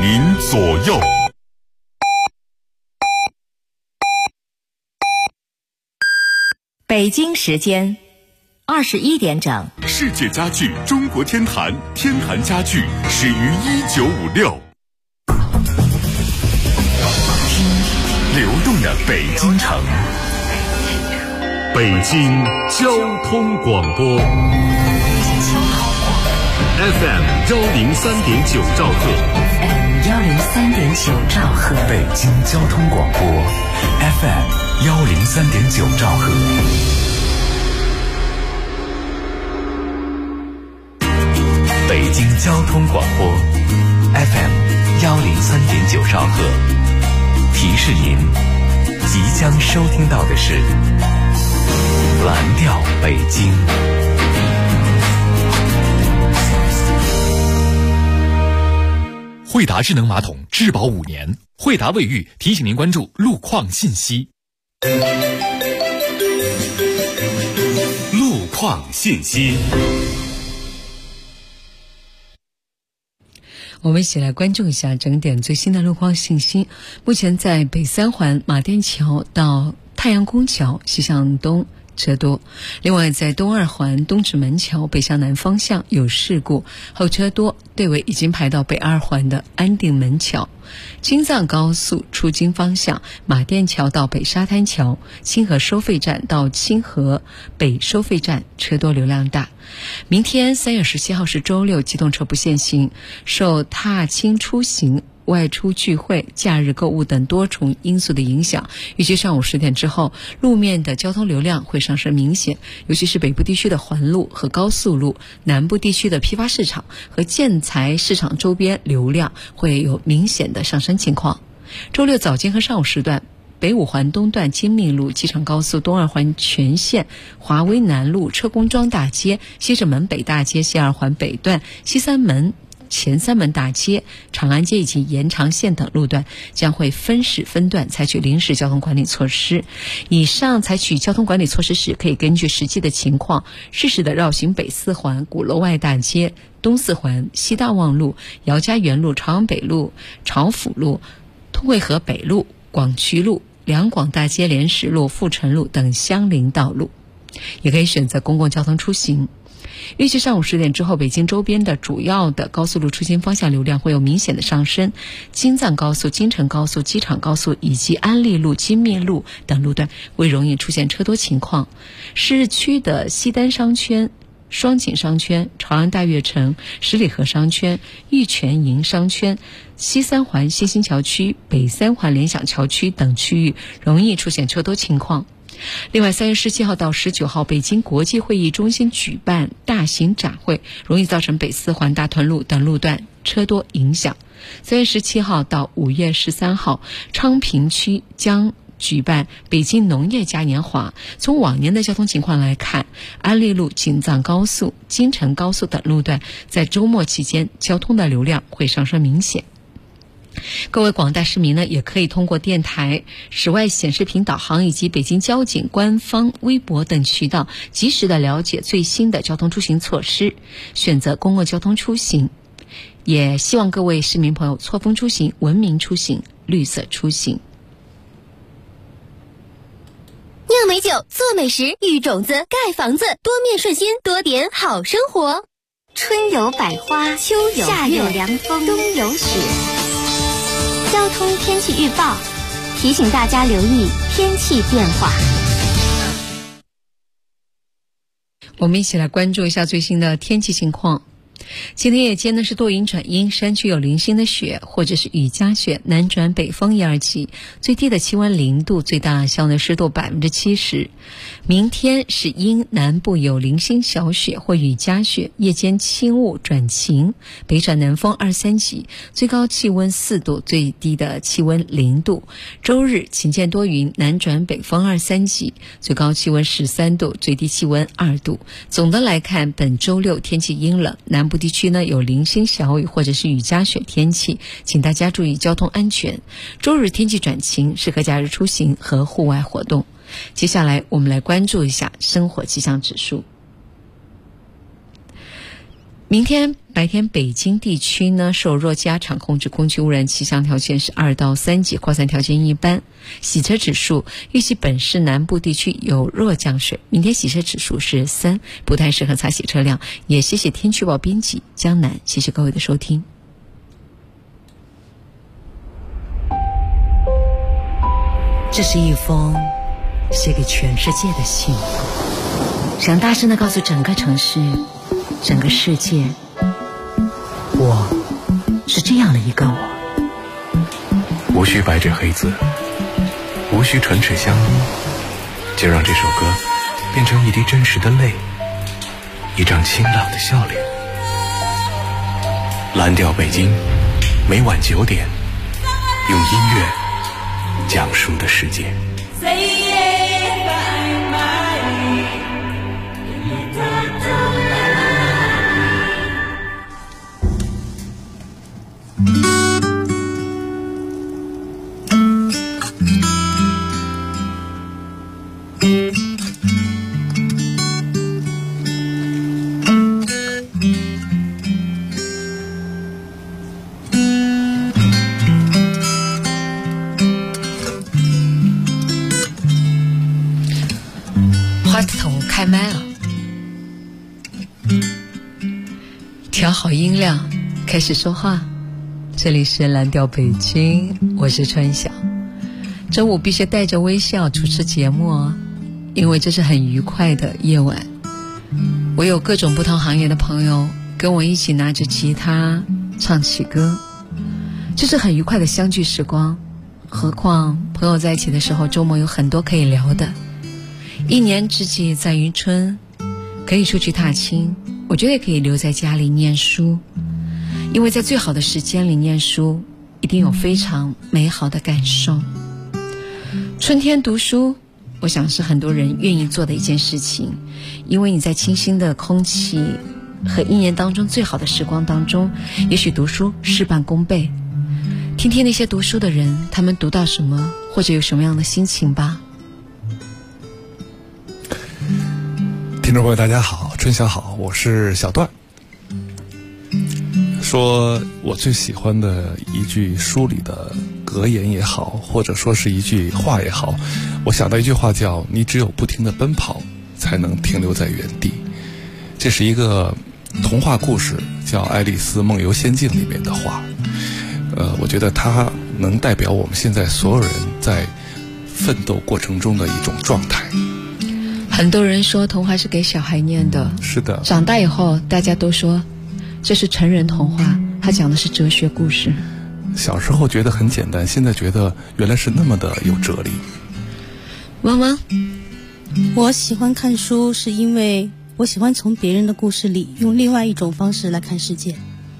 您左右。 北京时间21点整。 世界家具中国天坛，天坛家具始于1956。听流动的北京城，北京交通广播 FM 103.9兆赫 103.9兆赫， 北京交通广播 FM 103.9兆赫。北京交通广播 FM 103.9兆赫，提示您即将收听到的是蓝调北京。 惠达智能马桶质保5年，惠达卫浴提醒您关注路况信息。 路况信息。 我们一起来关注一下整点最新的路况信息。目前在北三环马甸桥到太阳宫桥西向东车多，另外在东二环东直门桥北向南方向有事故，后车多，队尾已经排到北二环的安定门桥。京藏高速出京方向马甸桥到北沙滩桥，清河收费站到清河北收费站车多流量大。明天3月17号是周六，机动车不限行，受踏青出行、外出聚会、假日购物等多重因素的影响，预计上午10点之后，路面的交通流量会上升明显，尤其是北部地区的环路和高速路，南部地区的批发市场和建材市场周边流量会有明显的上升情况。周六早间和上午时段，北五环东段金密路、机场高速东二环全线、华威南路、车公庄大街、西直门北大街、西二环北段、西三门前三门大街、长安街以及延长线等路段将会分时分段采取临时交通管理措施。以上采取交通管理措施时，可以根据实际的情况，适时的绕行北四环、鼓楼外大街、东四环、西大望路、姚家园路、朝阳北路、朝府路、通惠河北路、广渠路、两广大街、莲石路、富城路等相邻道路。也可以选择公共交通出行。预计上午10点之后，北京周边的主要的高速路出行方向流量会有明显的上升，京藏高速、京承高速、机场高速以及安利路、金密路等路段会容易出现车多情况。市区的西单商圈、双井商圈、朝阳大悦城、十里河商圈、玉泉营商圈、西三环西新桥区、北三环联想桥区等区域容易出现车多情况。另外3月17号到19号，北京国际会议中心举办大型展会，容易造成北四环大屯路等路段车多影响。3月17号到5月13号，昌平区将举办北京农业嘉年华。从往年的交通情况来看，安利路、京藏高速、京承高速等路段在周末期间交通的流量会上升明显。各位广大市民呢，也可以通过电台、室外显示屏导航以及北京交警官方微博等渠道，及时的了解最新的交通出行措施，选择公共交通出行。也希望各位市民朋友错峰出行、文明出行、绿色出行。 酿美酒，做美食，育种子，盖房子，多面顺心，多点好生活。 春有百花，秋有月，夏有凉风，冬有雪。交通天气预报提醒大家留意天气变化。 我们一起来关注一下最新的天气情况。今天夜间呢是多云转阴，山区有零星的雪或者是雨夹雪，南转北风1、2级，最低的气温0度，最大效能湿度70%。明天是阴，南部有零星小雪或雨夹雪，夜间轻雾转晴，北转南风2、3级，最高气温4度，最低的气温0度。周日晴间多云，南转北风2、3级，最高气温13度，最低气温2度。总的来看，本周六天气阴冷，南部地区呢有零星小雨或者是雨夹雪天气，请大家注意交通安全。周日天气转晴，适合假日出行和户外活动。接下来我们来关注一下生活气象指数。 明天白天北京地区呢受弱气压场控制空气污染气象条件是2到3级，扩散条件一般。洗车指数预计本市南部地区有弱降水，明天洗车指数是3，不太适合擦洗车辆。也谢谢天气预报编辑江南，谢谢各位的收听。这是一封写给全世界的信，想大声地告诉整个城市，整个世界，我是这样的一个我。 无需白纸黑字，无需唇齿相依，就让这首歌变成一滴真实的泪，一张清朗的笑脸。蓝调北京，每晚9点，用音乐讲述的世界。 话筒开麦了，调好音量，开始说话。这里是蓝调北京，我是春晓。中午必须带着微笑主持节目哦，因为这是很愉快的夜晚。我有各种不同行业的朋友跟我一起拿着吉他唱起歌，这是很愉快的相聚时光。何况朋友在一起的时候，周末有很多可以聊的。一年之计在于春，可以出去踏青，我觉得也可以留在家里念书，因为在最好的时间里念书一定有非常美好的感受。春天读书，我想是很多人愿意做的一件事情，因为你在清新的空气和一年当中最好的时光当中，也许读书事半功倍。听听那些读书的人，他们读到什么，或者有什么样的心情吧。 听众朋友大家好，春晓好，我是小段。说我最喜欢的一句书里的格言也好，或者说是一句话也好，我想到一句话叫你只有不停地奔跑才能停留在原地。这是一个童话故事叫《爱丽丝梦游仙境》里面的话，我觉得它能代表我们现在所有人在奋斗过程中的一种状态。 很多人说童话是给小孩念的， 是的， 长大以后大家都说这是成人童话，它讲的是哲学故事。 小时候觉得很简单，现在觉得原来是那么的有哲理。 汪汪， 我喜欢看书是因为我喜欢从别人的故事里用另外一种方式来看世界。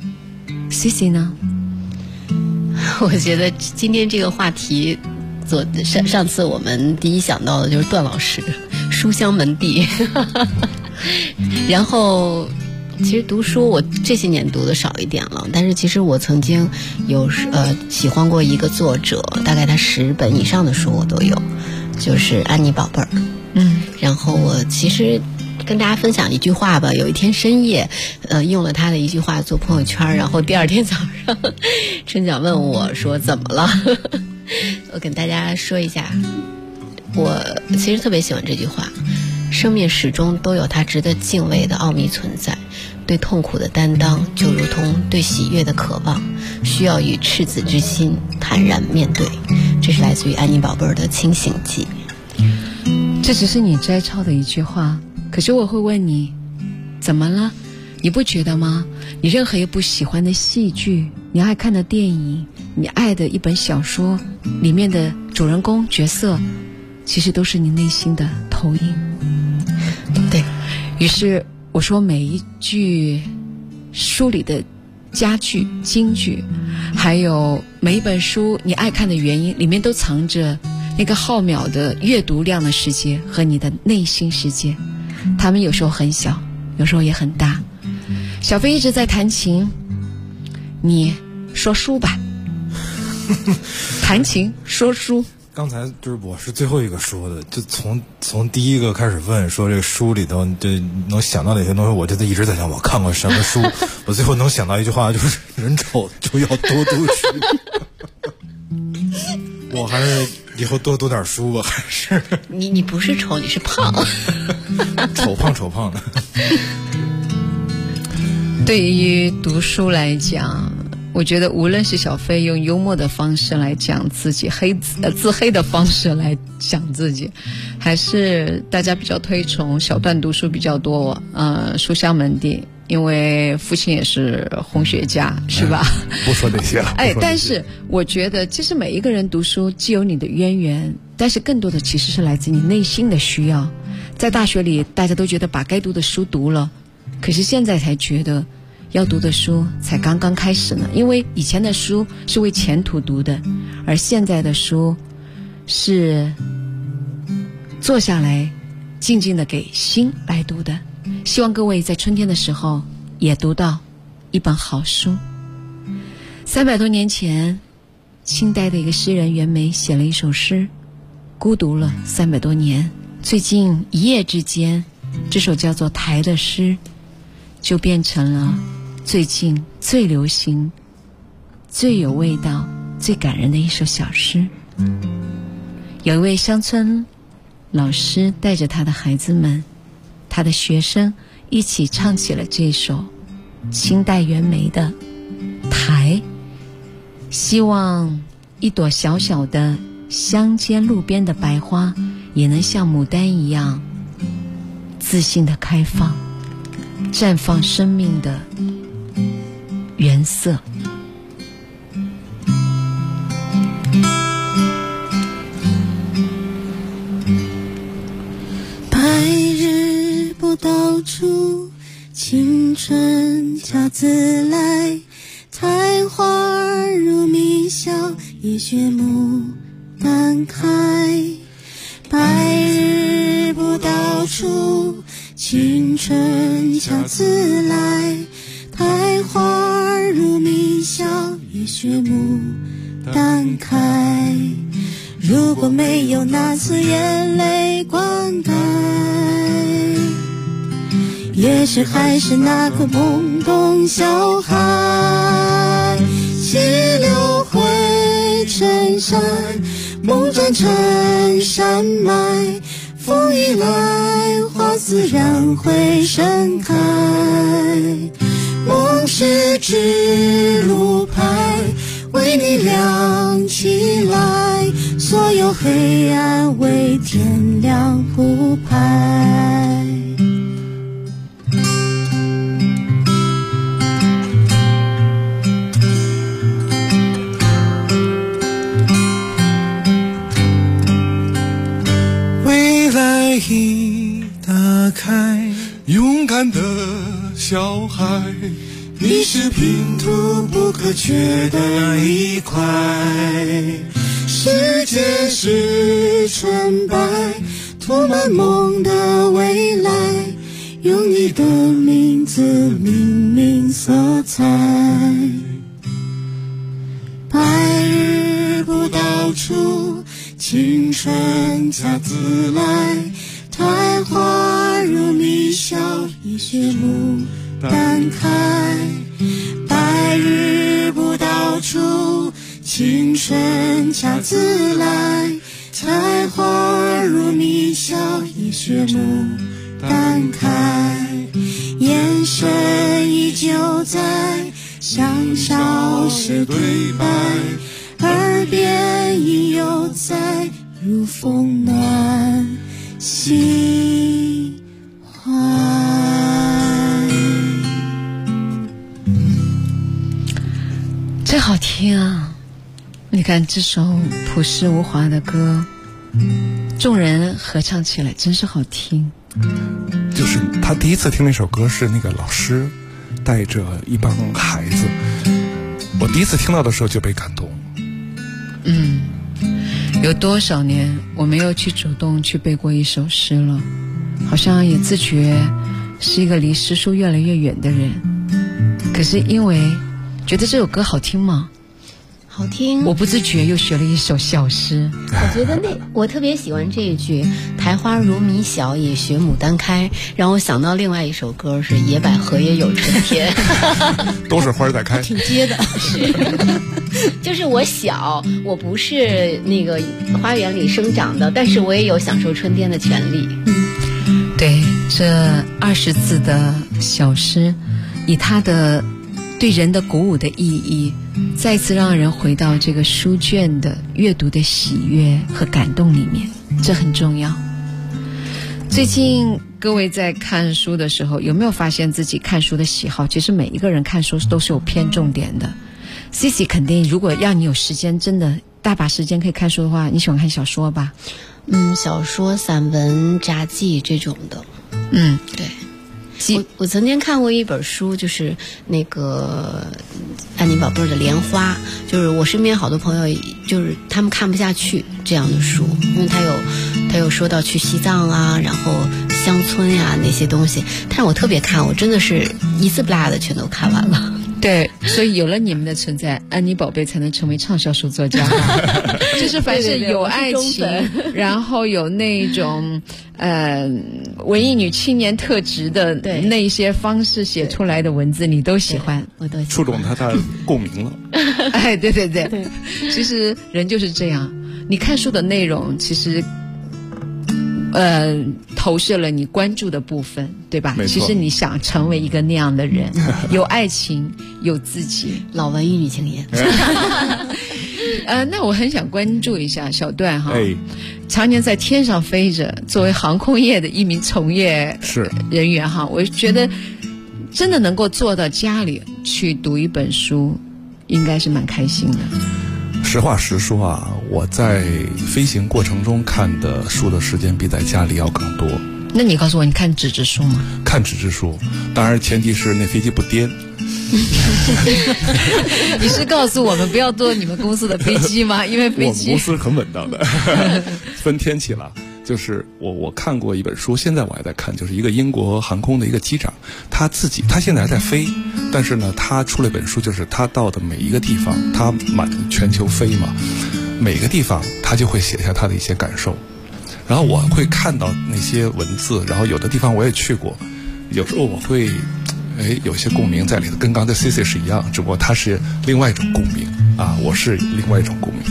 Cici 呢？ 我觉得今天这个话题上次我们第一想到的就是段老师书香门第然后其实读书我这些年读的少一点了，但是其实我曾经有喜欢过一个作者，大概他10本以上的书我都有，就是安妮宝贝儿。然后我其实跟大家分享一句话吧，有一天深夜用了他的一句话做朋友圈，然后第二天早上春晓问我说怎么了我跟大家说一下，我其实特别喜欢这句话，生命始终都有它值得敬畏的奥秘存在，对痛苦的担当就如同对喜悦的渴望，需要以赤子之心坦然面对。这是来自于安妮宝贝儿的清醒记。 这只是你摘抄的一句话，可是我会问你，怎么了？你不觉得吗？你任何一部喜欢的戏剧，你爱看的电影，你爱的一本小说里面的主人公角色，其实都是你内心的投影。对，于是我说每一句书里的佳句金句，还有每一本书你爱看的原因，里面都藏着那个浩渺的阅读量的世界和你的内心世界。他们有时候很小，有时候也很大。小飞一直在弹琴，你说书吧弹琴说书。 刚才就是我是最后一个说的，就从第一个开始问说这个书里头这能想到哪些东西，我就一直在想我看过什么书，我最后能想到一句话就是人丑就要多读书。我还是以后多读点书吧，还是你不是丑，你是胖， 丑胖的。 对于读书来讲，我觉得无论是小飞用幽默的方式来讲自己，自黑的方式来讲自己，还是大家比较推崇小段读书比较多，书香门第，因为父亲也是红学家，是吧？ 不说这些了。 但是我觉得其实每一个人读书既有你的渊源，但是更多的其实是来自你内心的需要。在大学里大家都觉得把该读的书读了，可是现在才觉得要读的书才刚刚开始呢，因为以前的书是为前途读的，而现在的书是坐下来静静的给心来读的。希望各位在春天的时候也读到一本好书。300多年前，清代的一个诗人袁枚写了一首诗，孤独了300多年，最近一夜之间，这首叫做《台》的诗就变成了最近最流行、最有味道、最感人的一首小诗。有一位乡村老师带着他的孩子们，他的学生一起唱起了这首清代袁枚的《台》，希望一朵小小的乡间路边的白花也能像牡丹一样自信的开放，绽放生命的原色。 白日不到处，青春恰自来，苔花如迷笑，也学牡丹开。白日不到处，青春恰自来，苔花如迷笑，也学牡丹开。如果没有那次眼泪灌溉，也许还是那个懵懂小孩。细流灰尘山，梦转成山脉，风一来，花自然会盛开。梦是指路牌，为你亮起来，所有黑暗为天亮铺排。 未来已打开， 勇敢的小孩， 你是拼图不可缺的那一块。世界是纯白，涂满梦的未来，用你的名字命名色彩。白日不到处，青春恰自来，苔花如迷笑，也学牡丹开。白日不到处，青春恰自来，苔花如迷笑，也学牡丹开。眼神依旧在，像小时对白，耳边音犹在，如风暖心怀。 真好听啊！你看这首朴实无华的歌，众人合唱起来真是好听。 就是他第一次听那首歌是那个老师带着一帮孩子，我第一次听到的时候就被感动。 有多少年我没有去主动去背过一首诗了，好像也自觉是一个离诗书越来越远的人。可是因为觉得这首歌好听嘛， 好听。 我不自觉又学了一首小诗。 我觉得我特别喜欢这一句“苔花如米小，也学牡丹开”，让我想到另外一首歌是“野百合也有春天”， 都是花在开， 挺接的。是，就是我小，我不是那个花园里生长的，但是我也有享受春天的权利。 对，这20字的小诗，以它的对人的鼓舞的意义，再次让人回到这个书卷的阅读的喜悦和感动里面，这很重要。最近各位在看书的时候，有没有发现自己看书的喜好？其实每一个人看书都是有偏重点的。Cici 肯定，如果让你有时间，真的大把时间可以看书的话，你喜欢看小说吧？ 小说、散文、札记这种的。对。我曾经看过一本书，就是那个安妮宝贝的《莲花》，就是我身边好多朋友，就是他们看不下去这样的书，因为他有说到去西藏啊，然后乡村呀那些东西，但是我特别看，我真的是一字不落的全都看完了。 对，所以有了你们的存在，安妮宝贝才能成为畅销书作家。就是凡是有爱情，然后有那种文艺女青年特质的那些方式写出来的文字，你都喜欢， 我都喜欢， 触动他的共鸣了。 哎，对，其实人就是这样，你看书的内容其实投射了你关注的部分，对吧？其实你想成为一个那样的人，有爱情，有自己， 老文艺女青年。 那我很想关注一下小段哈，常年在天上飞着，作为航空业的一名从业人员哈，我觉得真的能够坐到家里去读一本书，应该是蛮开心的。 实话实说啊，我在飞行过程中看的书的时间比在家里要更多。 那你告诉我，你看纸质书吗？ 看纸质书，当然前提是那飞机不颠。 你是告诉我们不要坐你们公司的飞机吗？因为飞机我们公司很稳当的。分天气了，就是我看过一本书，现在我还在看，就是一个英国航空的一个机长，他现在还在飞，但是呢，他出了一本书，就是他到的每一个地方，他满全球飞嘛，每个地方他就会写下他的一些感受，然后我会看到那些文字，然后有的地方我也去过，有时候我会有些共鸣在里头，跟刚才 Cici 是一样，只不过他是另外一种共鸣啊，我是另外一种共鸣。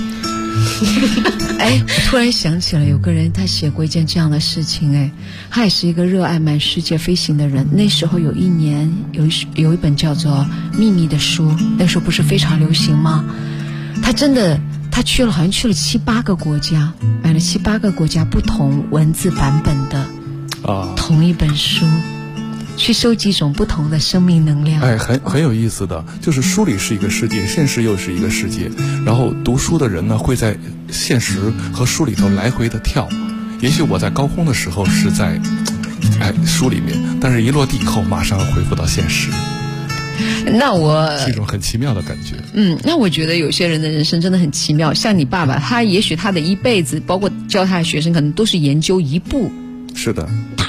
突然想起了有个人，他写过一件这样的事情，他也是一个热爱满世界飞行的人。那时候有一年有一本叫做《秘密》的书，那时候不是非常流行吗？他好像去了7、8个国家，买了7、8个国家不同文字版本的同一本书，去收集一种不同的生命能量。 很有意思的，就是书里是一个世界，现实又是一个世界，然后读书的人呢会在现实和书里头来回的跳。也许我在高空的时候是在书里面，但是一落地以后马上恢复到现实。是一种很奇妙的感觉。 那我觉得有些人的人生真的很奇妙，像你爸爸，他也许他的一辈子，包括教他的学生，可能都是研究一部是的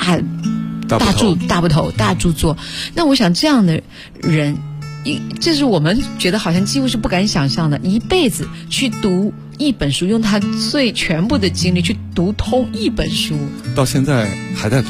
大著作。那我想这样的人，这是我们觉得好像几乎是不敢想象的，一辈子去读一本书，用他全部的精力去读通一本书， 到现在还在读，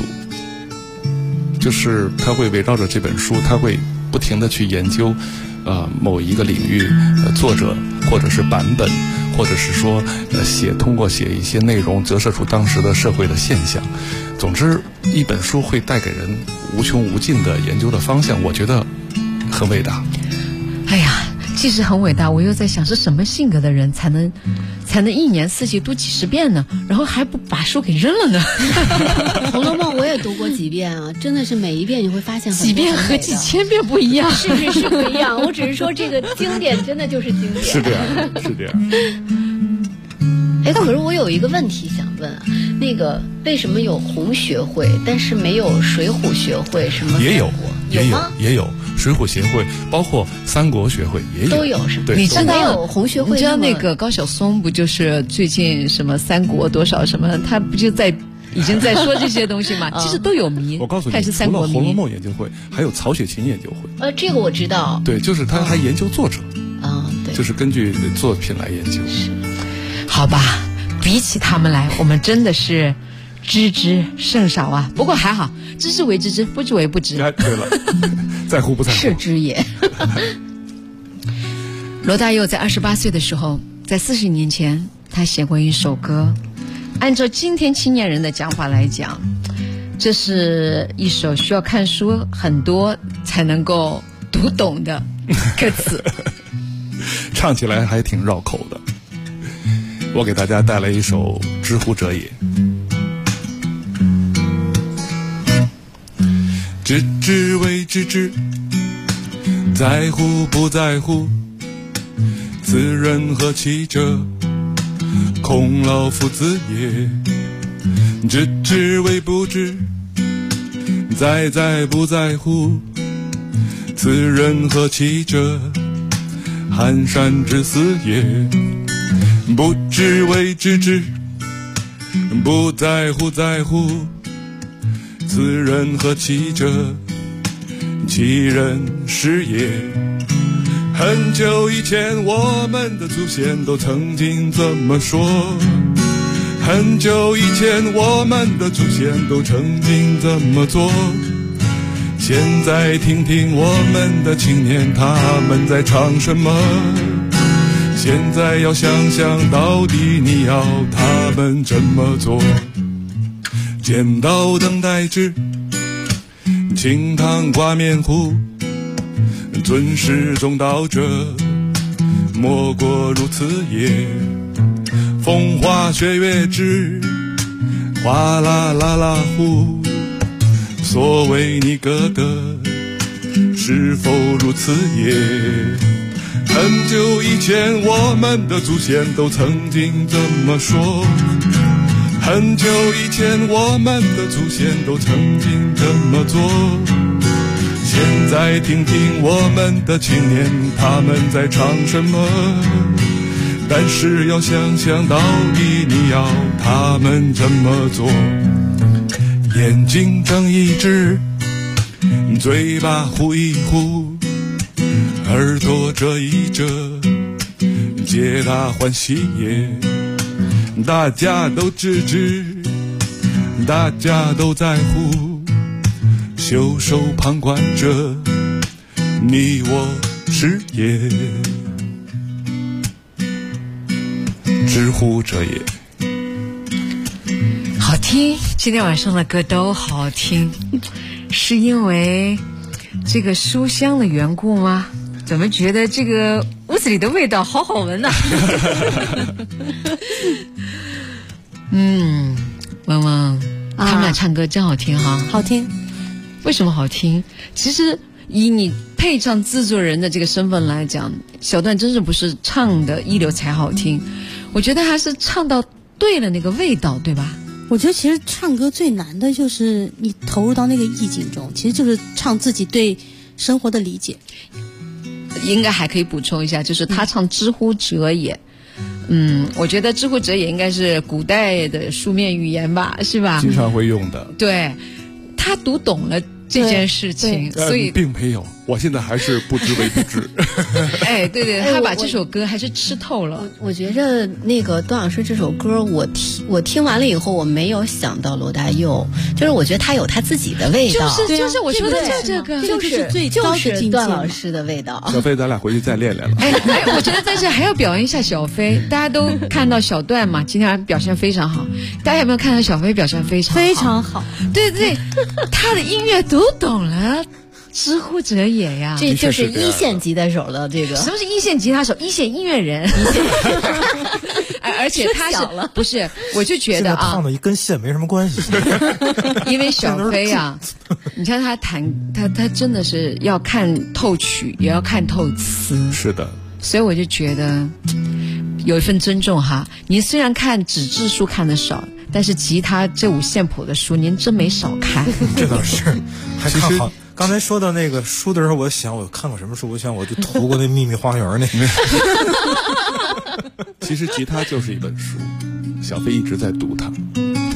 就是他会围绕着这本书，他会不停地去研究某一个领域作者或者是版本，或者是说通过写一些内容折射出当时的社会的现象。总之一本书会带给人无穷无尽的研究的方向，我觉得很伟大。 其实很伟大，我又在想是什么性格的人才能1年4季读几10遍呢？然后还不把书给扔了呢？ 《红楼梦》我也读过几遍啊，真的是每一遍你会发现几遍和几千遍不一样， 是不一样。我只是说这个经典真的就是经典， 是这样。 可是我有一个问题想问啊，那个为什么有红学会，但是没有水浒学会？什么也有吗？ 也有水浒协会，包括三国学会也有， 都有是吧？ 你知道有红学会？ 你知道那个高晓松不就是最近什么三国多少什么，他不就已经在说这些东西吗？其实都有迷。 我告诉你， 他是三国迷。 除了《红楼梦》研究会，还有曹雪芹研究会。 这个我知道。 对，就是他还研究作者。 对。 就是根据作品来研究。 好吧，比起他们来，我们真的是知之甚少啊。不过还好，知之为知之，不知为不知。 哎，对了，在乎不在乎？ 是知也。 罗大佑在28岁的时候，在40年前，他写过一首歌。按照今天青年人的讲法来讲，这是一首需要看书很多才能够读懂的歌词， 唱起来还挺绕口的。我给大家带来一首《知乎者也》。知之为知之，在乎不在乎，此人何其者？孔老夫子也。知之为不知，在不在乎，此人何其者？寒山之死也。不知为知之，不在乎在乎，此人何其者？其人是也。很久以前，我们的祖先都曾经这么说。很久以前，我们的祖先都曾经这么做。现在听听我们的青年，他们在唱什么？现在要想想，到底你要他们怎么做？剪刀等待制，清汤挂面糊，尊师重道者，莫过如此也。风花雪月之，哗啦啦啦呼，所谓你歌的，是否如此也？很久以前，我们的祖先都曾经这么说。很久以前，我们的祖先都曾经这么做。现在听听我们的青年，他们在唱什么？但是要想想，到底你要他们怎么做？眼睛睁一只，嘴巴呼一呼，耳朵遮一遮，皆大欢喜也。大家都知之，大家都在乎，袖手旁观者，你我是也。知乎者也。 好听，今天晚上的歌都好听，是因为这个书香的缘故吗？怎么觉得这个屋子里的味道好好闻呢？汪汪，他们俩唱歌真好听哈， 好听。 为什么好听？其实以你配唱制作人的这个身份来讲，小段真是不是唱的一流才好听，我觉得还是唱到对了那个味道，对吧？ 我觉得其实唱歌最难的就是你投入到那个意境中，其实就是唱自己对生活的理解。 应该还可以补充一下，就是他唱知乎者也。我觉得知乎者也应该是古代的书面语言吧，是吧？ 经常会用的。 对，他读懂了这件事情，所以并没有，我现在还是不知为不知。 哎，对对，他把这首歌还是吃透了。 我觉着那个段老师这首歌，我听完了以后，我没有想到罗大佑，就是我觉得他有他自己的味道。 就是我说的就这个， 就是最高的境界， 段老师的味道。 小飞，咱俩回去再练练了。 哎，我觉得在这还要表扬一下小飞，大家都看到小段嘛，今天表现非常好。大家有没有看到小飞表现非常好？ 非常好， 对对，他的音乐读懂了。知乎者也呀， 这就是一线吉他手的这个。 什么是一线吉他手？一线音乐人。而且他是不是？我就觉得啊， 唱的跟线没什么关系。 因为小飞啊，你看他弹，他真的是要看透曲，也要看透词。 是的。 所以我就觉得有一份尊重哈。您虽然看纸质书看的少，但是吉他这五线谱的书您真没少看。 这倒是，还看好。刚才说到那个书的时候，我想我看过什么书？我想我就读过那《秘密花园》那个。 其实吉他就是一本书，小飞一直在读它。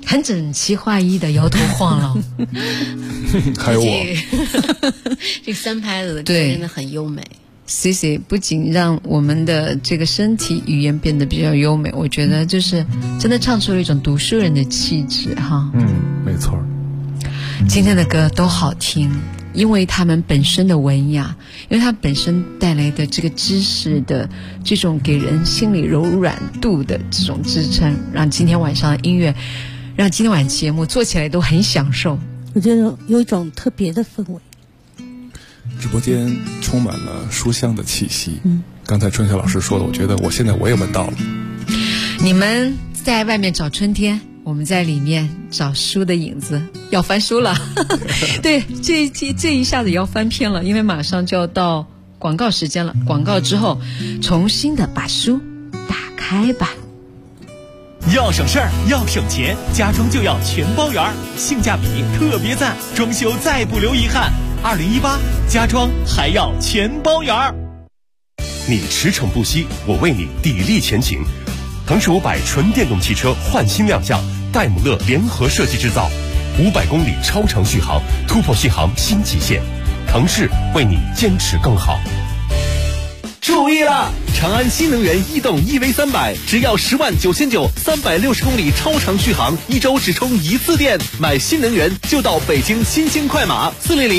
很整齐划一的摇头晃脑。 还有我， 这3拍子的歌真的很优美。 Cici 不仅让我们的这个身体语言变得比较优美，我觉得就是真的唱出了一种读书人的气质哈。 没错。 今天的歌都好听，因为他们本身的文雅，因为它本身带来的这个知识的这种给人心里柔软度的这种支撑，让今天晚上的音乐，让今天晚节目做起来都很享受。 我觉得有一种特别的氛围。 直播间充满了书香的气息。刚才春晓老师说的，我觉得现在我也闻到了。 你们在外面找春天，我们在里面找书的影子，要翻书了。对，这一下子要翻篇了，因为马上就要到广告时间了。广告之后，重新的把书打开吧。 要省事儿，要省钱，家装就要全包圆，性价比特别赞，装修再不留遗憾。2018家装还要全包圆。 你驰骋不息，我为你砥砺前行。腾势500纯电动汽车焕新亮相，戴姆勒联合设计制造，500公里超长续航，突破续航新极限。腾势为你坚持更好。 注意了！长安新能源逸动 EV300，只要10.99000，360公里超长续航，1周只充1次电。买新能源就到北京新兴快马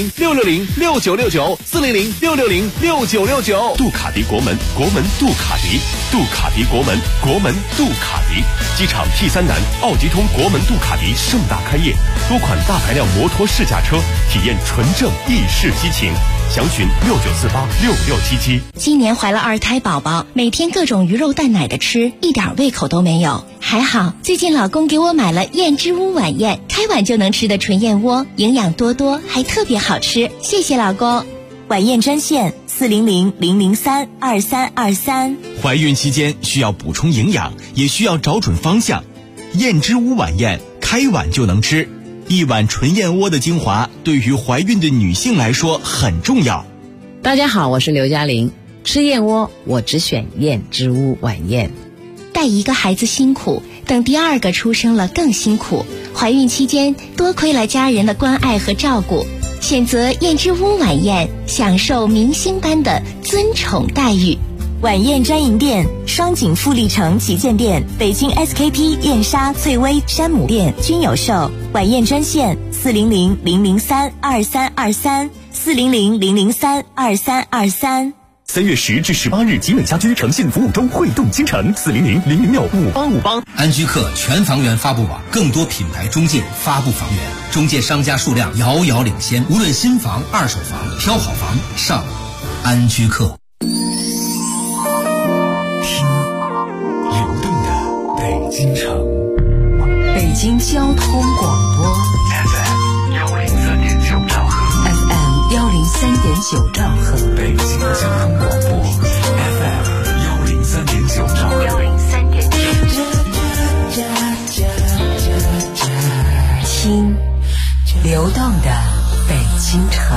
，400-660-6969，400-660-6969。 杜卡迪国门，国门杜卡迪，杜卡迪国门，国门杜卡迪。机场 T3南奥迪通国门杜卡迪盛大开业，多款大排量摩托试驾车，体验纯正意式激情。详询69486677。 今年怀了2胎宝宝，每天各种鱼肉蛋奶的吃，一点胃口都没有。还好最近老公给我买了燕之屋晚宴，开碗就能吃的纯燕窝，营养多多，还特别好吃，谢谢老公。晚宴专线400-003-2323。 怀孕期间需要补充营养，也需要找准方向。燕之屋晚宴，开碗就能吃。一碗纯燕窝的精华，对于怀孕的女性来说很重要。 大家好，我是刘嘉玲。吃燕窝，我只选燕之屋晚宴。 带一个孩子辛苦，等第2个出生了更辛苦。怀孕期间多亏了家人的关爱和照顾，选择燕之屋晚宴，享受明星般的尊宠待遇。晚宴专营店：双井富力城旗舰店、北京 SKP 燕莎、翠微、山姆店均有售。晚宴专线400-003-2323，400-003-2323。 3月10至18日，集美家居诚信服务周汇动京城，400-006-5858。 安居客全房源发布网，更多品牌中介发布房源，中介商家数量遥遥领先。无论新房、二手房，挑好房上安居客。 京城， 北京交通广播 FM 103.9兆赫 ，FM 103.9兆赫， 北京交通广播 FM 103.9兆赫 ，103.9。听流动的北京城。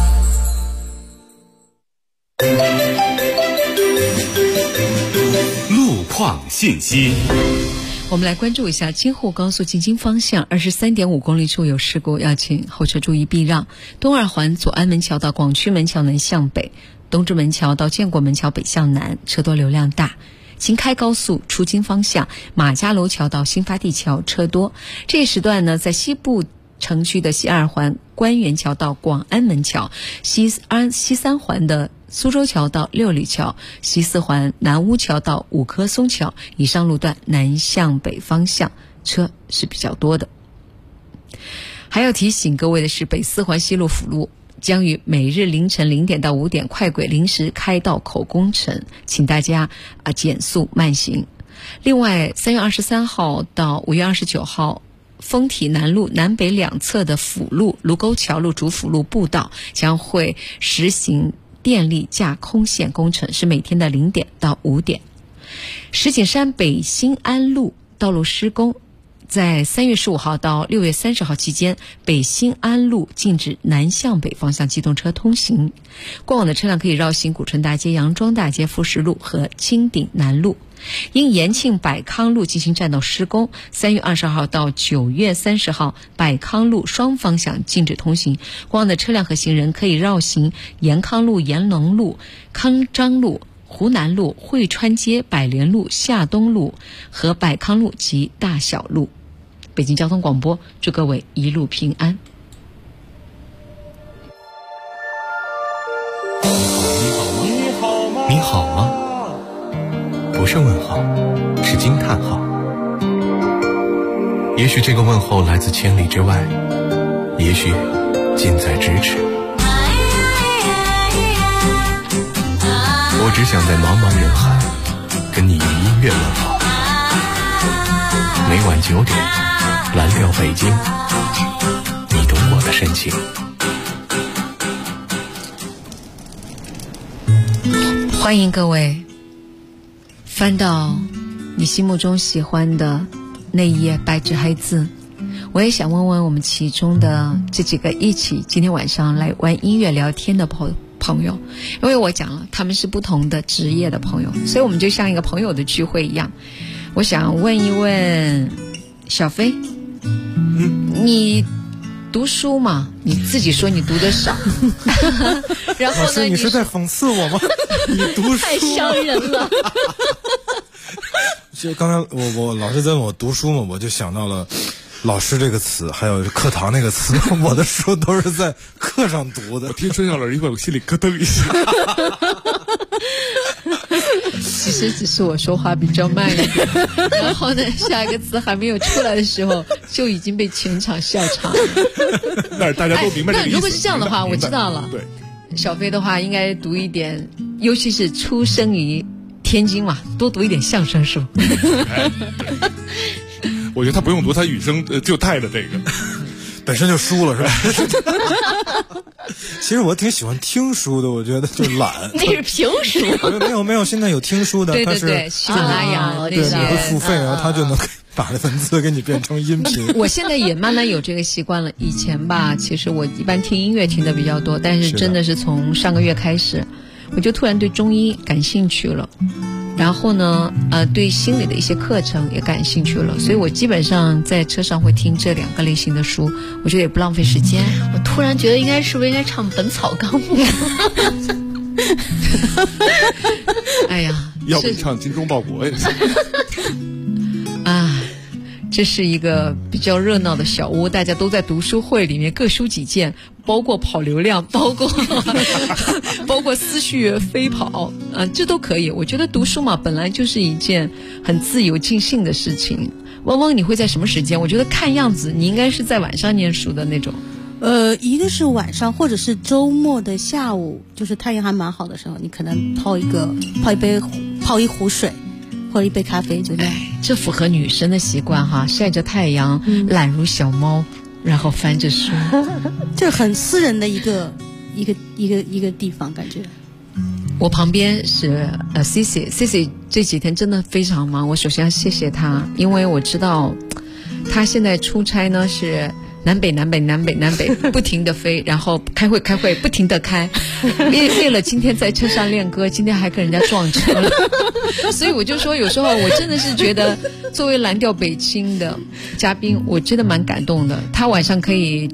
路况信息。 我们来关注一下京沪高速进京方向23.5公里处有事故，要请后车注意避让。东二环左安门桥到广渠门桥南向北，东直门桥到建国门桥北向南，车多流量大。京开高速出京方向马家楼桥到新发地桥车多。这一时段呢，在西部城区的西二环官园桥到广安门桥，西三环的苏州桥到六里桥，西四环南乌桥到五棵松桥，以上路段南向北方向车是比较多的。还要提醒各位的是，北四环西路辅路将于每日凌晨0点到5点快轨临时开道口工程，请大家减速慢行。另外3月23号到5月29号丰体南路南北两侧的辅路卢沟桥路主辅路步道将会实行电力架空线工程，是每天的0点到5点。石景山北新安路道路施工，在3月15号到6月30号期间，北新安路禁止南向北方向机动车通行，过往的车辆可以绕行古城大街、杨庄大街、富士路和青顶南路。 因延庆百康路进行占道施工，3月20号到9月30号，百康路双方向禁止通行，过往的车辆和行人可以绕行延康路、延农路、康章路、湖南路、汇川街、百联路、夏东路和百康路及大小路。北京交通广播祝各位一路平安。 你好吗？不是问号，是惊叹号。也许这个问候来自千里之外，也许近在咫尺。我只想在茫茫人海跟你用音乐问好。每晚9点，蓝调北京，你懂我的深情。 欢迎各位翻到你心目中喜欢的那一页白纸黑字。我也想问问我们其中的这几个一起今天晚上来玩音乐聊天的朋友，因为我讲了他们是不同的职业的朋友，所以我们就像一个朋友的聚会一样。我想问一问小飞，你读书嘛？你自己说你读的少，然后呢？ 你是在讽刺我吗？你读书太伤人了。 就刚才我老师在问我读书嘛，我就想到了老师这个词，还有课堂那个词。我的书都是在课上读的。 我听春晓老师一会儿，我心里咯噔一下。 其实只是我说话比较慢一点，然后呢，下一个词还没有出来的时候，就已经被全场笑场了。 那大家都明白这个意思。 那如果是这样的话，我知道了。 对， 小飞的话应该读一点，尤其是出生于天津嘛，多读一点相声书。 我觉得他不用读，他语声就带着这个， 本身就输了是吧？其实我挺喜欢听书的，我觉得就懒。 那是评书。 没有，现在有听书的， 对对对，喜马拉雅对，你会付费，然后他就能把那文字给你变成音频。 我现在也慢慢有这个习惯了。以前吧，其实我一般听音乐听的比较多，但是真的是从上个月开始，我就突然对中医感兴趣了。然后呢，对心理的一些课程也感兴趣了，所以我基本上在车上会听这2个类型的书，我觉得也不浪费时间。 我突然觉得是不是应该唱《本草纲目》？ 哎呀， 要不唱《精忠报国》也行。 啊，这是一个比较热闹的小屋，大家都在读书会里面各抒己见，包括跑流量，包括思绪飞跑，这都可以。我觉得读书嘛，本来就是一件很自由尽兴的事情。汪汪，你会在什么时间？我觉得看样子你应该是在晚上念书的那种。 一个是晚上，或者是周末的下午，就是太阳还蛮好的时候，你可能泡一壶水，或者一杯咖啡，对不对？ 这符合女生的习惯哈，晒着太阳，懒如小猫，然后翻着书， 这很私人的一个地方，感觉。 我旁边是Cici 这几天真的非常忙，我首先要谢谢她，因为我知道她现在出差呢是南北不停的飞，然后开会不停的开，为了今天在车上练歌，今天还跟人家撞车了。所以我就说有时候我真的是觉得作为蓝调北京的嘉宾，我真的蛮感动的。他晚上可以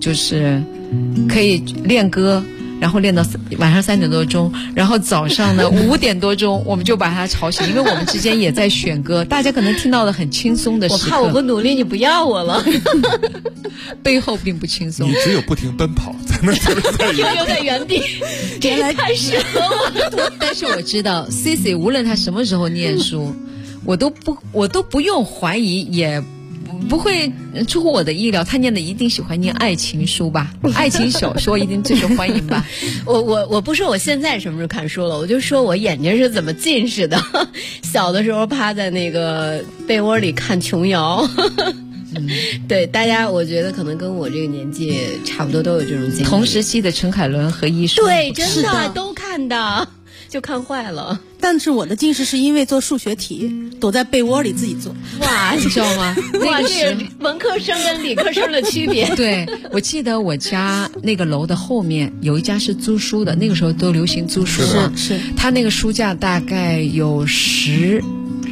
练歌，然后练到晚上3点多钟，然后早上呢5点多钟我们就把他吵醒，因为我们之间也在选歌，大家可能听到的很轻松的时刻。 我怕我不努力你不要我了。 背后并不轻松， 你只有不停奔跑才能停留在原地，这太适合我了。 但是我知道 Cici 无论他什么时候念书，我都不用怀疑，也不会出乎我的意料，他念的一定喜欢念爱情书吧，爱情小说一定最受欢迎吧。 我不说我现在什么时候看书了，我就说我眼睛是怎么近视的。小的时候趴在那个被窝里看琼瑶。对，大家我觉得可能跟我这个年纪差不多都有这种经历。 同时期的陈凯伦和一书， 对，真的都看的，就看坏了。 但是我的近视是因为做数学题，躲在被窝里自己做。 哇， 你知道吗？ 哇，这是文科生跟理科生的区别。 对，我记得我家那个楼的后面有一家是租书的，那个时候都流行租书嘛， 是。 他那个书架大概有10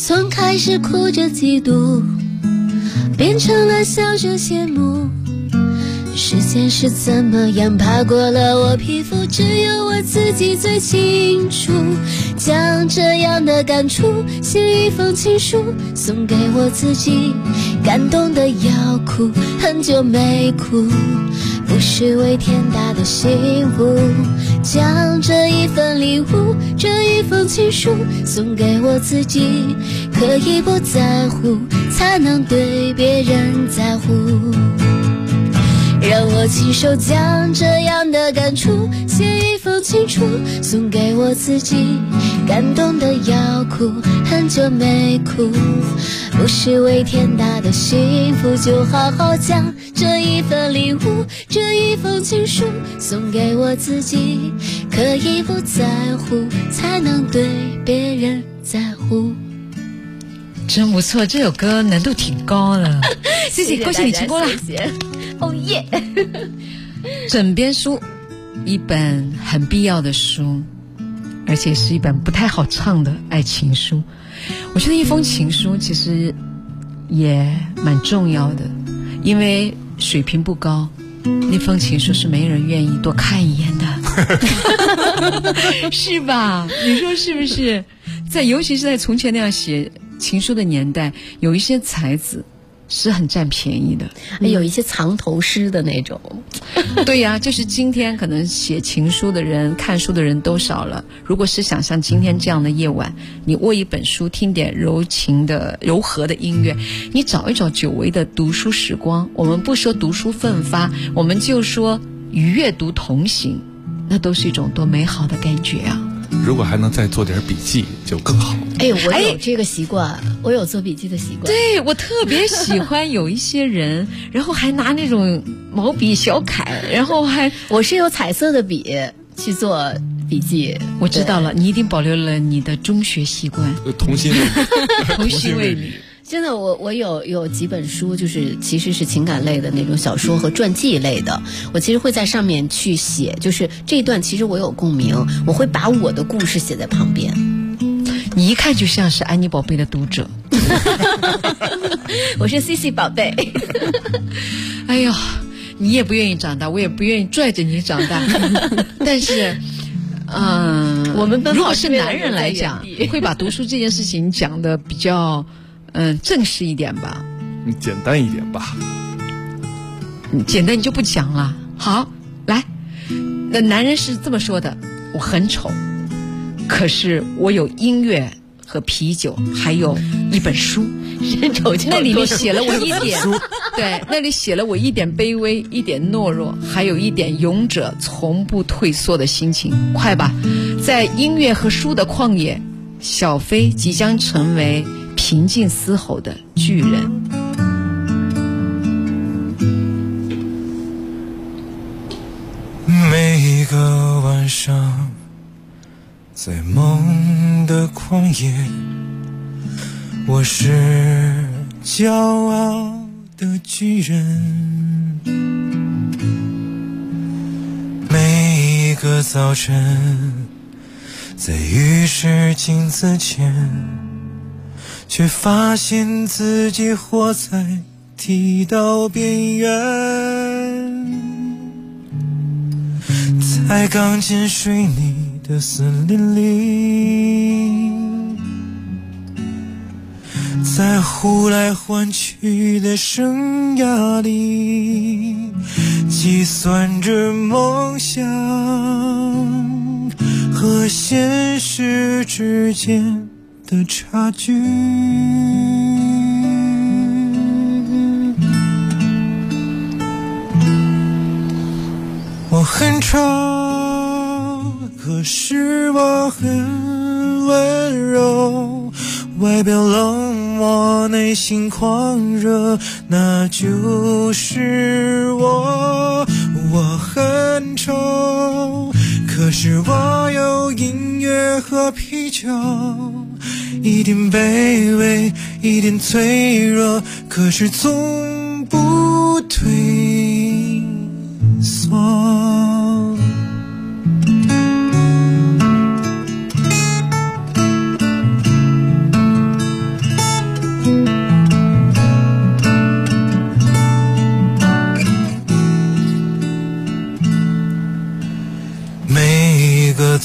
从开始哭着嫉妒变成了笑着羡慕，时间是怎么样爬过了我皮肤，只有我自己最清楚。将这样的感触写一封情书送给我自己，感动的要哭，很久没哭，不是为天大的幸福。将这一份礼物，这一封情书送给我自己，可以不在乎，才能对别人在乎。让我亲手将这样的感触写一封情书送给我自己，感动的要哭，很久没哭，不是为天大的幸福，就好好将这一份礼物，这一封情书送给我自己，可以不在乎，才能对别人在乎。 真不错，这首歌难度挺高的。谢谢，恭喜你成功了。 谢谢。哦耶！ 枕边书，一本很必要的书，而且是一本不太好唱的爱情书。我觉得一封情书其实也蛮重要的，因为水平不高，那封情书是没人愿意多看一眼的，是吧？你说是不是？尤其是在从前那样写情书的年代，有一些才子是很占便宜的， 有一些藏头诗的那种。 对呀，就是今天可能写情书的人、看书的人都少了。如果是想像今天这样的夜晚，你握一本书，听点柔和的音乐，你找一找久违的读书时光。我们不说读书奋发，我们就说与阅读同行，那都是一种多美好的感觉啊！ 如果还能再做点笔记就更好。 我有这个习惯，我有做笔记的习惯。 对，我特别喜欢有一些人然后还拿那种毛笔小楷，然后我是有彩色的笔去做笔记。 我知道了，你一定保留了你的中学习惯， 童心未泯。 真的，我有几本书，就是其实是情感类的那种小说和传记类的，我其实会在上面去写，就是这一段其实我有共鸣，我会把我的故事写在旁边。 你一看就像是安妮宝贝的读者。 我是 CC 宝贝。 哎呦，你也不愿意长大，我也不愿意拽着你长大。但是我们如果是男人来讲，会把读书这件事情讲的比较正式一点吧， 简单一点吧。 简单你就不讲了。好，来，那男人是这么说的：我很丑，可是我有音乐和啤酒，还有一本书。那里面写了我一点，对，那里写了我一点卑微，一点懦弱，还有一点勇者从不退缩的心情。快吧，在音乐和书的旷野，小飞即将成为平静嘶吼的巨人。 每一个晚上，在梦的旷野，我是骄傲的巨人。每一个早晨，在浴室镜子前，却发现自己活在剃刀边缘，在钢筋水泥的森林里，在呼来唤去的生涯里，计算着梦想和现实之间的差距。我很丑，可是我很温柔，外表冷漠，内心狂热，那就是我。我很丑，可是我有音乐和啤酒，一点卑微，一点脆弱，可是从不退缩。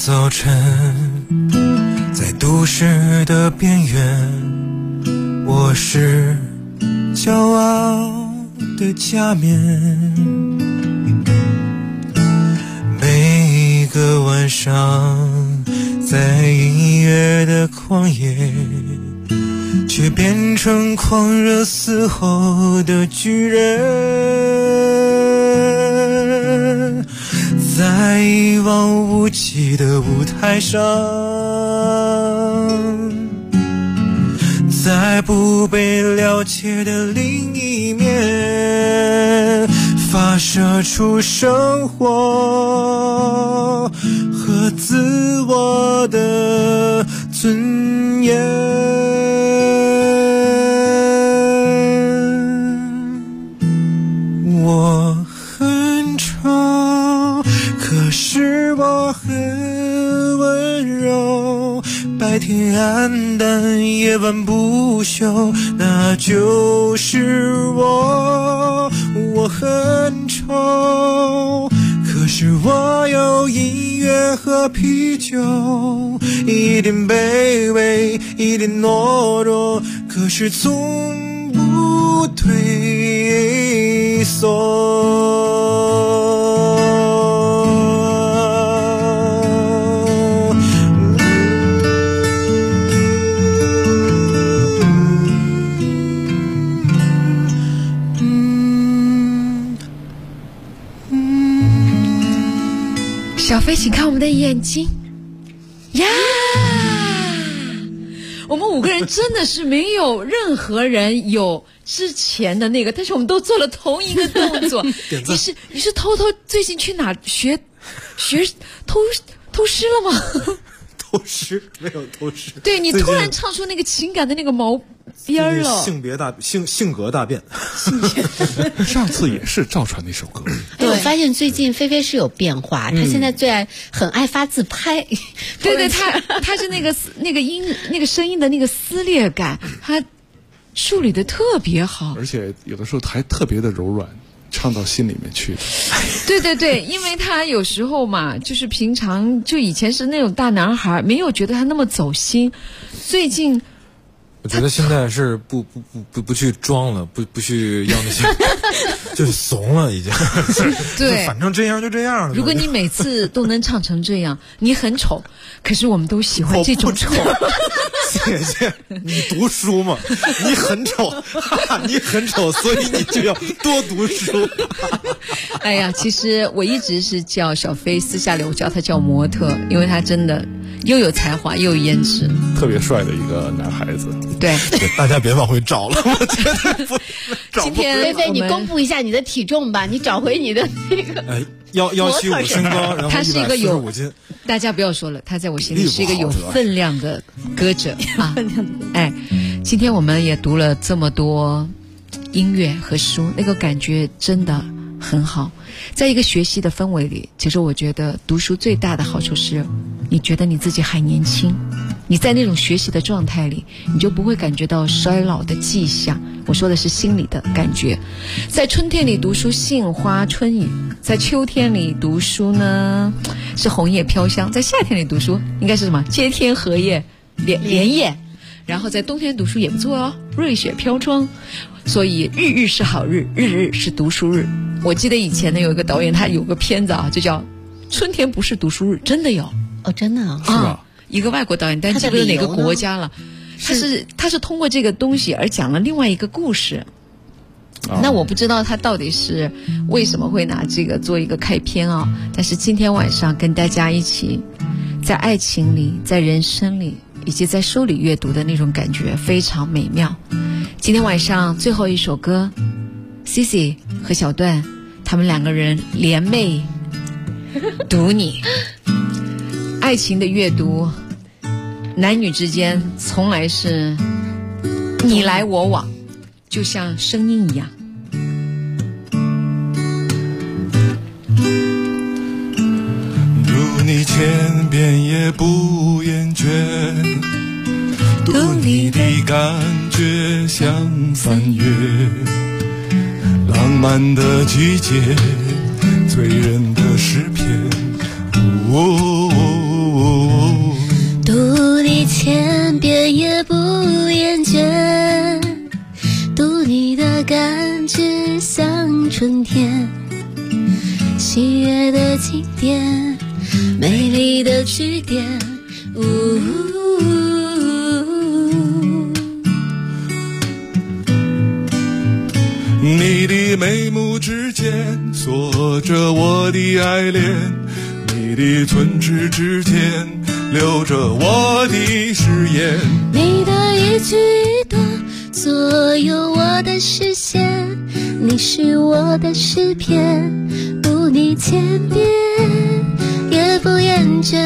早晨，在都市的边缘，我是骄傲的假面。每一个晚上，在音乐的旷野，却变成狂热嘶吼的巨人。在一望无际的舞台上，在不被了解的另一面，发射出生活和自我的尊严。我很丑，可是我很温柔，白天黯淡，夜晚不休，那就是我。我很丑，可是我有音乐和啤酒，一点卑微，一点懦弱，可是从不退缩。 小飞，请看我们的眼睛呀！我们5个人真的是没有任何人有之前的那个，但是我们都做了同一个动作。你是偷偷最近去哪学偷师了吗？ 偷师没有偷师。 对，你突然唱出那个情感的那个毛边了。 性格大变。 上次也是赵传那首歌。 对，我发现最近菲菲是有变化，她现在很爱发自拍。 对，她是那个声音的那个撕裂感，她处理的特别好， 而且有的时候还特别的柔软。唱到心里面去的。 对，因为他有时候嘛，就是平常就以前是那种大男孩，没有觉得他那么走心。最近我觉得现在是不去装了，不去要那些，就是怂了已经。 对， 反正这样就这样了。 如果你每次都能唱成这样，你很丑，可是我们都喜欢这种丑。 姐姐，你读书嘛？你很丑，你很丑，所以你就要多读书。 哎呀，其实我一直是叫小飞，私下里我叫他叫模特，因为他真的又有才华又有颜值， 特别帅的一个男孩子。 对， 大家别往回找了，我觉得不。 今天菲菲，你公布一下你的体重吧，你找回你的那个。 175身高，然后他是一个有 145斤。 大家不要说了，他在我心里是一个有分量的歌者啊。哎，今天我们也读了这么多音乐和书，那个感觉真的很好。在一个学习的氛围里，其实我觉得读书最大的好处是，你觉得你自己还年轻，你在那种学习的状态里，你就不会感觉到衰老的迹象。我说的是心理的感觉。在春天里读书，杏花春雨；在秋天里读书呢，是红叶飘香；在夏天里读书，应该是什么？接天荷叶莲叶。然后在冬天读书也不错哦，瑞雪飘窗。所以日日是好日，日日是读书日。我记得以前呢有一个导演，他有个片子啊，就叫《春天不是读书日》，真的有哦，真的啊， 是吧？ 一个外国导演，但记不得哪个国家了。他是通过这个东西而讲了另外一个故事。那我不知道他到底是为什么会拿这个做一个开篇啊？但是今天晚上跟大家一起，在爱情里，在人生里，以及在书里阅读的那种感觉非常美妙。今天晚上最后一首歌 ，Cici 和小段他们2个人联袂读你。爱情的阅读，男女之间从来是你来我往，就像声音一样。 读你千遍也不厌倦，读你的感觉像翻越浪漫的季节，醉人的诗篇。 春天，喜悦的经典，美丽的句点。 你的眉目之间锁着我的爱恋，你的唇齿之间留着我的誓言， 你的一举一动左右我的视线，你是我的诗篇，读你千遍也不厌倦，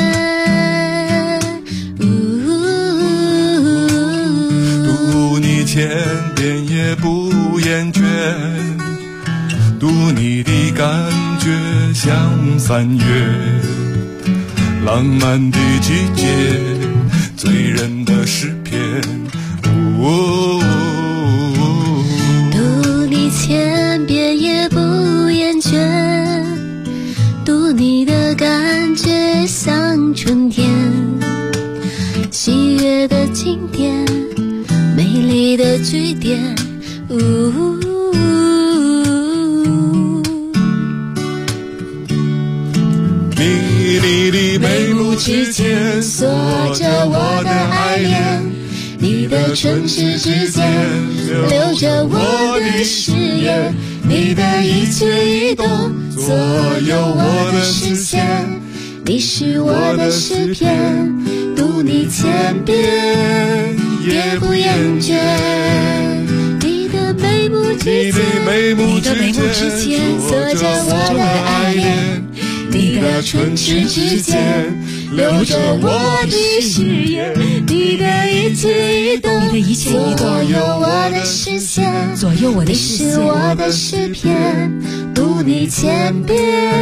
读你千遍也不厌倦，读你的感觉像3月浪漫的季节，醉人的诗篇。 读你千遍也不厌倦，读你的感觉像春天，喜悦的经典，美丽的句点。 你的眉目之间锁着我的爱恋， 你的唇齿之间留着我的誓言，你的一举一动左右我的视线，你是我的诗篇，读你千遍也不厌倦，你的眉目之间锁着我的爱恋，你的唇齿之间留着我的誓言，你的一举一动左右我的视线，你是我的诗篇，读你千遍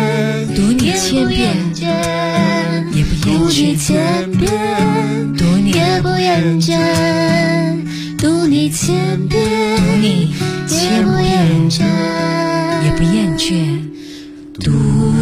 也不厌倦，读你千遍也不厌倦，读你千遍也不厌倦， 也不厌倦，读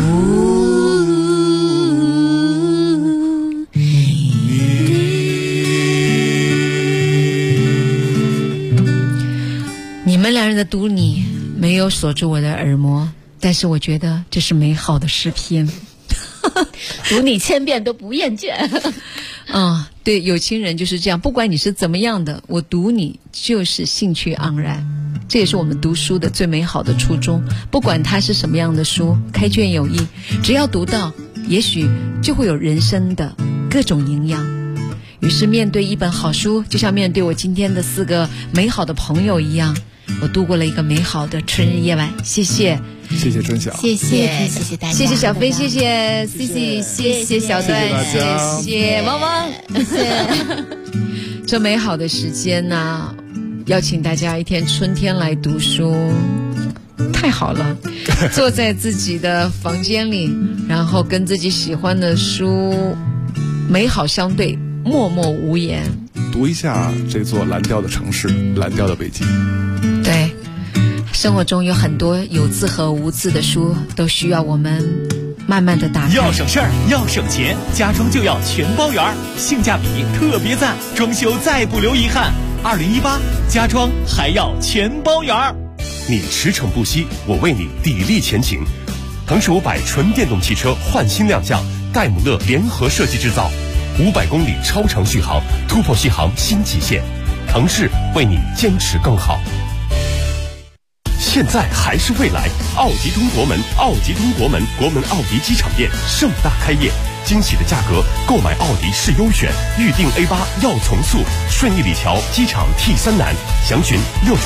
你们两人的读你没有锁住我的耳膜，但是我觉得这是美好的诗篇。 读你千遍都不厌倦。 对，有情人就是这样，不管你是怎么样的，我读你就是兴趣盎然。这也是我们读书的最美好的初衷，不管它是什么样的书，开卷有益，只要读到，也许就会有人生的各种营养。于是面对一本好书，就像面对我今天的4个美好的朋友一样，我度过了一个美好的春日夜晚。谢谢春晓， 谢谢大家， 谢谢小飞，谢谢 CC， 谢谢小段，谢谢汪汪，谢谢。这美好的时间呢，邀请大家一天春天来读书，太好了。坐在自己的房间里，然后跟自己喜欢的书美好相对，默默无言， 读一下这座蓝调的城市，蓝调的北京。 对，生活中有很多有字和无字的书，都需要我们慢慢的打开。 要省事儿，要省钱，家装就要全包圆，性价比特别赞，装修再不留遗憾。2018家装还要全包圆。 你驰骋不息，我为你砥砺前行。腾势500纯电动汽车焕新亮相，戴姆勒联合设计制造，500公里超长续航，突破续航新极限。腾势为你坚持更好。现在还是未来，奥迪通国门，奥迪通国门，国门奥迪机场店盛大开业，惊喜的价格，购买奥迪是优选，预定 A8要从速，顺义里桥机场 T3南，详询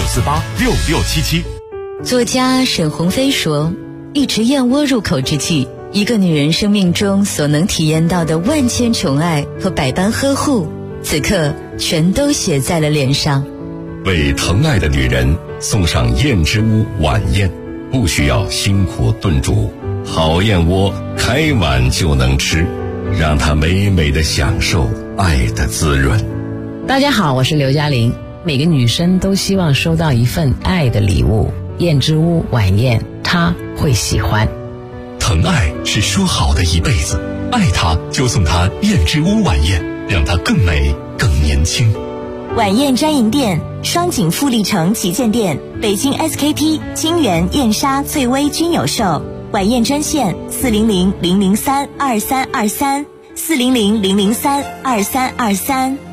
69486677。 作家沈鸿飞说，一池燕窝入口之际，一个女人生命中所能体验到的万千宠爱和百般呵护，此刻全都写在了脸上。 为疼爱的女人送上燕之屋晚宴，不需要辛苦炖煮，好燕窝开碗就能吃，让她美美的享受爱的滋润。 大家好，我是刘嘉玲。每个女生都希望收到一份爱的礼物，燕之屋晚宴她会喜欢。 疼爱是说好的一辈子，爱她就送她燕之屋晚宴，让她更美更年轻。 晚宴专营店：双井富力城旗舰店、北京 SKP、清源、燕莎、翠微均有售。晚宴专线：400-003-2323，400-003-2323。